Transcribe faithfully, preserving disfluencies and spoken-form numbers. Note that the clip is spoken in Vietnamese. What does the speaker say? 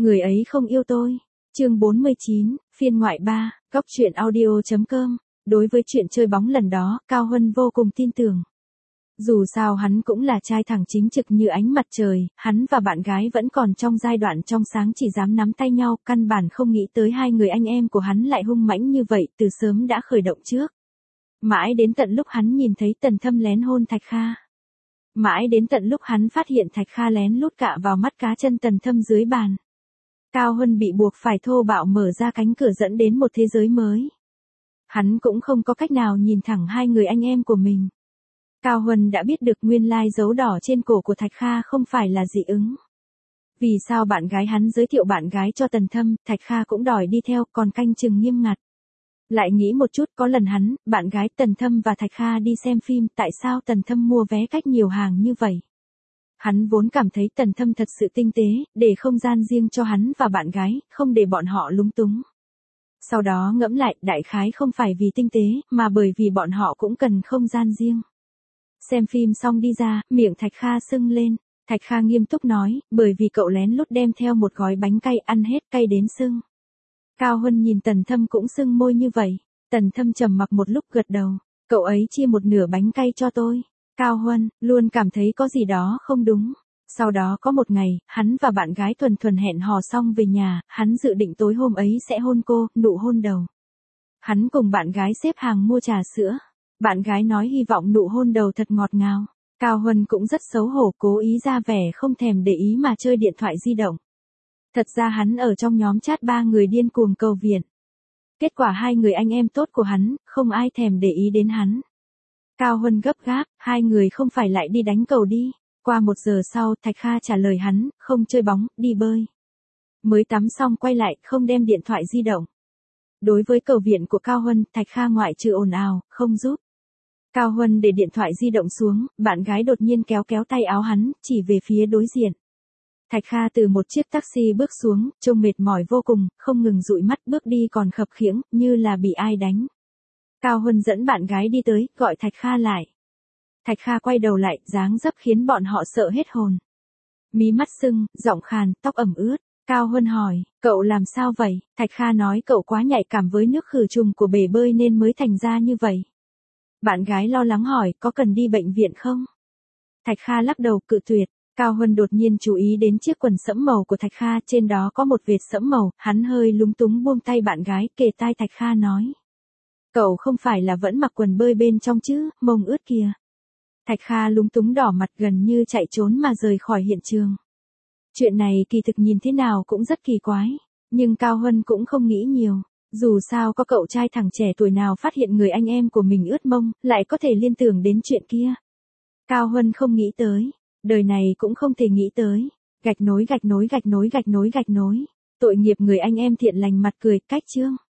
Người ấy không yêu tôi. Chương bốn mươi chín, phiên ngoại ba, góc truyện audio chấm com. Đối với chuyện chơi bóng lần đó, Cao Huân vô cùng tin tưởng. Dù sao hắn cũng là trai thẳng chính trực như ánh mặt trời, hắn và bạn gái vẫn còn trong giai đoạn trong sáng chỉ dám nắm tay nhau, căn bản không nghĩ tới hai người anh em của hắn lại hung mãnh như vậy, từ sớm đã khởi động trước. Mãi đến tận lúc hắn nhìn thấy Tần Thâm lén hôn Thạch Kha. Mãi đến tận lúc hắn phát hiện Thạch Kha lén lút cạ vào mắt cá chân Tần Thâm dưới bàn. Cao Huân bị buộc phải thô bạo mở ra cánh cửa dẫn đến một thế giới mới. Hắn cũng không có cách nào nhìn thẳng hai người anh em của mình. Cao Huân đã biết được nguyên lai dấu đỏ trên cổ của Thạch Kha không phải là dị ứng. Vì sao bạn gái hắn giới thiệu bạn gái cho Tần Thâm, Thạch Kha cũng đòi đi theo, còn canh chừng nghiêm ngặt. Lại nghĩ một chút, có lần hắn, bạn gái Tần Thâm và Thạch Kha đi xem phim, tại sao Tần Thâm mua vé cách nhiều hàng như vậy? Hắn vốn cảm thấy Tần Thâm thật sự tinh tế, để không gian riêng cho hắn và bạn gái, không để bọn họ lúng túng. Sau đó ngẫm lại, đại khái không phải vì tinh tế, mà bởi vì bọn họ cũng cần không gian riêng. Xem phim xong đi ra, miệng Thạch Kha sưng lên. Thạch Kha nghiêm túc nói, bởi vì cậu lén lút đem theo một gói bánh cay, ăn hết cay đến sưng. Cao Huân nhìn Tần Thâm cũng sưng môi như vậy. Tần Thâm trầm mặc một lúc gật đầu. Cậu ấy chia một nửa bánh cay cho tôi. Cao Huân luôn cảm thấy có gì đó không đúng. Sau đó có một ngày, hắn và bạn gái thuần thuần hẹn hò xong về nhà, hắn dự định tối hôm ấy sẽ hôn cô, nụ hôn đầu. Hắn cùng bạn gái xếp hàng mua trà sữa. Bạn gái nói hy vọng nụ hôn đầu thật ngọt ngào. Cao Huân cũng rất xấu hổ, cố ý ra vẻ không thèm để ý mà chơi điện thoại di động. Thật ra hắn ở trong nhóm chat ba người điên cuồng cầu viện. Kết quả hai người anh em tốt của hắn, không ai thèm để ý đến hắn. Cao Huân gấp gáp, hai người không phải lại đi đánh cầu đi. Qua một giờ sau, Thạch Kha trả lời hắn, không chơi bóng, đi bơi. Mới tắm xong quay lại, không đem điện thoại di động. Đối với cầu viện của Cao Huân, Thạch Kha ngoại trừ ồn ào, không giúp. Cao Huân để điện thoại di động xuống, bạn gái đột nhiên kéo kéo tay áo hắn, chỉ về phía đối diện. Thạch Kha từ một chiếc taxi bước xuống, trông mệt mỏi vô cùng, không ngừng dụi mắt bước đi còn khập khiễng, như là bị ai đánh. Cao Huân dẫn bạn gái đi tới, gọi Thạch Kha lại. Thạch Kha quay đầu lại, dáng dấp khiến bọn họ sợ hết hồn. Mí mắt sưng, giọng khàn, tóc ẩm ướt. Cao Huân hỏi, cậu làm sao vậy? Thạch Kha nói cậu quá nhạy cảm với nước khử trùng của bể bơi nên mới thành ra như vậy. Bạn gái lo lắng hỏi, có cần đi bệnh viện không? Thạch Kha lắc đầu cự tuyệt. Cao Huân đột nhiên chú ý đến chiếc quần sẫm màu của Thạch Kha, trên đó có một vệt sẫm màu, hắn hơi lúng túng buông tay bạn gái, kề tai Thạch Kha nói. Cậu không phải là vẫn mặc quần bơi bên trong chứ, mông ướt kìa. Thạch Kha lúng túng đỏ mặt gần như chạy trốn mà rời khỏi hiện trường. Chuyện này kỳ thực nhìn thế nào cũng rất kỳ quái, nhưng Cao Huân cũng không nghĩ nhiều. Dù sao có cậu trai thẳng trẻ tuổi nào phát hiện người anh em của mình ướt mông, lại có thể liên tưởng đến chuyện kia. Cao Huân không nghĩ tới. Đời này cũng không thể nghĩ tới. Gạch nối gạch nối gạch nối gạch nối gạch nối. Tội nghiệp người anh em thiện lành mặt cười, cách chương.